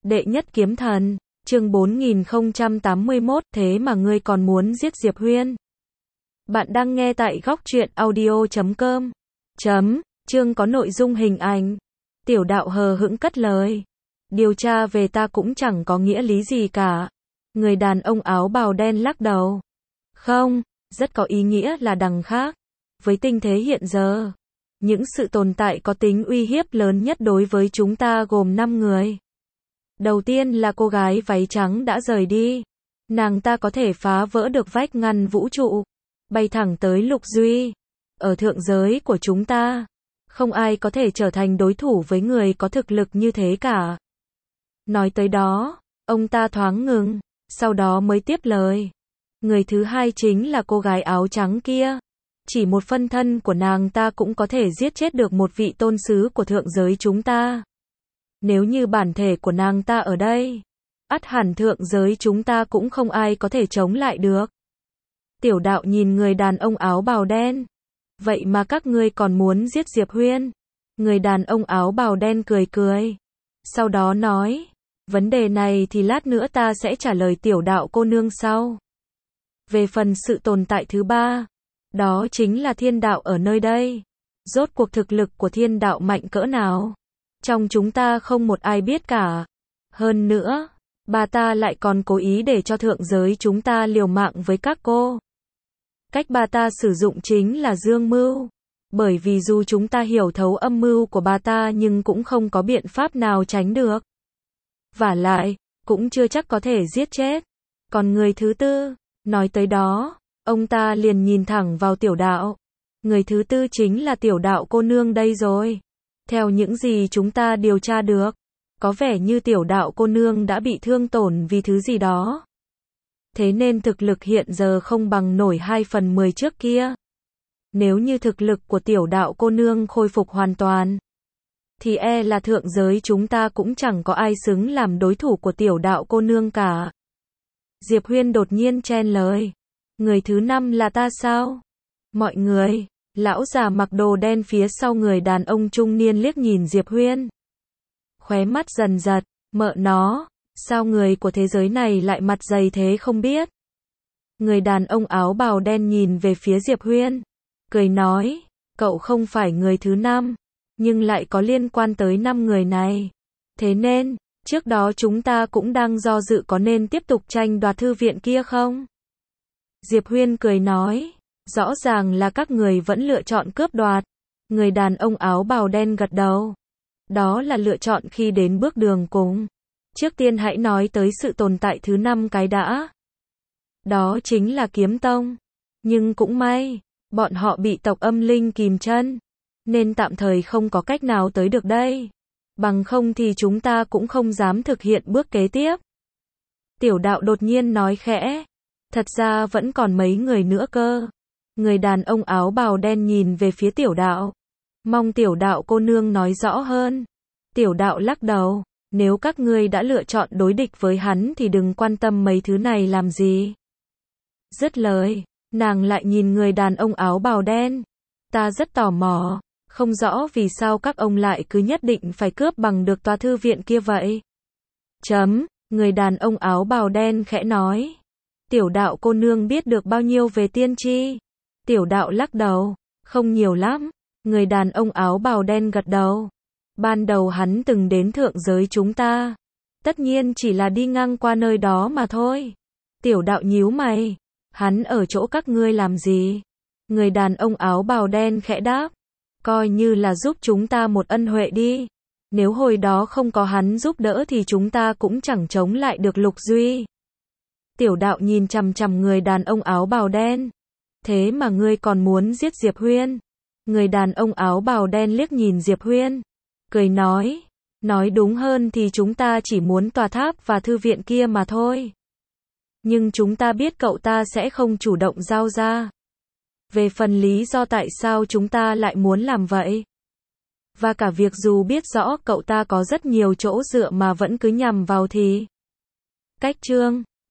Đệ nhất kiếm thần, chương 4081, thế mà ngươi còn muốn giết Diệp Huyên. Bạn đang nghe tại góc truyện audio.com. Chương có nội dung hình ảnh. Tiểu đạo hờ hững cất lời. Điều tra về ta cũng chẳng có nghĩa lý gì cả. Người đàn ông áo bào đen lắc đầu. Không, rất có ý nghĩa là đằng khác. Với tình thế hiện giờ, những sự tồn tại có tính uy hiếp lớn nhất đối với chúng ta gồm 5 người. Đầu tiên là cô gái váy trắng đã rời đi. Nàng ta có thể phá vỡ được vách ngăn vũ trụ, bay thẳng tới Lục Duy. Ở thượng giới của chúng ta, không ai có thể trở thành đối thủ với người có thực lực như thế cả. Nói tới đó, ông ta thoáng ngừng, sau đó mới tiếp lời. Người thứ hai chính là cô gái áo trắng kia. Chỉ một phân thân của nàng ta cũng có thể giết chết được một vị tôn sứ của thượng giới chúng ta. Nếu như bản thể của nàng ta ở đây, ắt hẳn thượng giới chúng ta cũng không ai có thể chống lại được. Tiểu đạo nhìn người đàn ông áo bào đen. Vậy mà các ngươi còn muốn giết Diệp Huyên? Người đàn ông áo bào đen cười cười. Sau đó nói, vấn đề này thì lát nữa ta sẽ trả lời tiểu đạo cô nương sau. Về phần sự tồn tại thứ ba, đó chính là thiên đạo ở nơi đây. Rốt cuộc thực lực của thiên đạo mạnh cỡ nào? Trong chúng ta không một ai biết cả. Hơn nữa, bà ta lại còn cố ý để cho thượng giới chúng ta liều mạng với các cô. Cách bà ta sử dụng chính là dương mưu. Bởi vì dù chúng ta hiểu thấu âm mưu của bà ta nhưng cũng không có biện pháp nào tránh được. Vả lại, cũng chưa chắc có thể giết chết. Còn người thứ tư, nói tới đó, ông ta liền nhìn thẳng vào tiểu đạo. Người thứ tư chính là tiểu đạo cô nương đây rồi. Theo những gì chúng ta điều tra được, có vẻ như tiểu đạo cô nương đã bị thương tổn vì thứ gì đó. Thế nên thực lực hiện giờ không bằng nổi 2/10 trước kia. Nếu như thực lực của tiểu đạo cô nương khôi phục hoàn toàn, thì e là thượng giới chúng ta cũng chẳng có ai xứng làm đối thủ của tiểu đạo cô nương cả. Diệp Huyên đột nhiên chen lời. Người thứ 5 là ta sao? Mọi người, lão già mặc đồ đen phía sau người đàn ông trung niên liếc nhìn Diệp Huyên. Khóe mắt dần giật, mợ nó, sao người của thế giới này lại mặt dày thế không biết? Người đàn ông áo bào đen nhìn về phía Diệp Huyên, cười nói, cậu không phải người thứ 5, nhưng lại có liên quan tới 5 người này. Thế nên, trước đó chúng ta cũng đang do dự có nên tiếp tục tranh đoạt thư viện kia không? Diệp Huyên cười nói, rõ ràng là các người vẫn lựa chọn cướp đoạt. Người đàn ông áo bào đen gật đầu. Đó là lựa chọn khi đến bước đường cùng. Trước tiên hãy nói tới sự tồn tại thứ 5 cái đã. Đó chính là Kiếm Tông. Nhưng cũng may, bọn họ bị tộc Âm Linh kìm chân, nên tạm thời không có cách nào tới được đây. Bằng không thì chúng ta cũng không dám thực hiện bước kế tiếp. Tiểu đạo đột nhiên nói khẽ. Thật ra vẫn còn mấy người nữa cơ. Người đàn ông áo bào đen nhìn về phía tiểu đạo. Mong tiểu đạo cô nương nói rõ hơn. Tiểu đạo lắc đầu. Nếu các ngươi đã lựa chọn đối địch với hắn thì đừng quan tâm mấy thứ này làm gì. Dứt lời, nàng lại nhìn người đàn ông áo bào đen. Ta rất tò mò, không rõ vì sao các ông lại cứ nhất định phải cướp bằng được tòa thư viện kia vậy. Người đàn ông áo bào đen khẽ nói. Tiểu đạo cô nương biết được bao nhiêu về tiên tri? Tiểu đạo lắc đầu, không nhiều lắm. Người đàn ông áo bào đen gật đầu. Ban đầu hắn từng đến thượng giới chúng ta. Tất nhiên chỉ là đi ngang qua nơi đó mà thôi. Tiểu đạo nhíu mày. Hắn ở chỗ các ngươi làm gì? Người đàn ông áo bào đen khẽ đáp. Coi như là giúp chúng ta một ân huệ đi. Nếu hồi đó không có hắn giúp đỡ thì chúng ta cũng chẳng chống lại được Lục Duy. Tiểu đạo nhìn chằm chằm người đàn ông áo bào đen. Thế mà ngươi còn muốn giết Diệp Huyên? Người đàn ông áo bào đen liếc nhìn Diệp Huyên, cười nói. Nói đúng hơn thì chúng ta chỉ muốn tòa tháp và thư viện kia mà thôi. Nhưng chúng ta biết cậu ta sẽ không chủ động giao ra. Về phần lý do tại sao chúng ta lại muốn làm vậy, và cả việc dù biết rõ cậu ta có rất nhiều chỗ dựa mà vẫn cứ nhằm vào thì. Cách chương